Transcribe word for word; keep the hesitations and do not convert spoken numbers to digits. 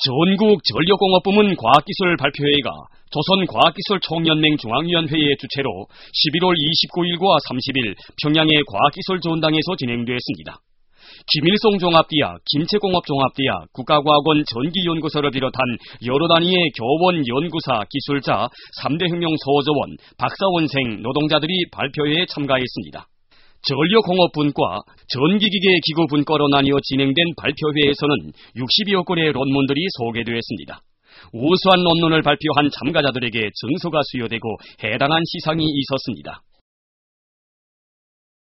전국 전력공업부문 과학기술 발표회가 조선과학기술총연맹 중앙위원회의 주최로 십일월 이십구일과 삼십일 평양의 과학기술전당에서 진행됐습니다. 김일성 종합대학, 김체공업종합대학, 국가과학원 전기연구소를 비롯한 여러 단위의 교원, 연구사, 기술자, 삼대 혁명 소저원, 박사원생, 노동자들이 발표회에 참가했습니다. 전력공업분과 전기기계 기구분과로 나뉘어 진행된 발표회에서는 육십여 건의 논문들이 소개되었습니다. 우수한 논문을 발표한 참가자들에게 증서가 수여되고 해당한 시상이 있었습니다.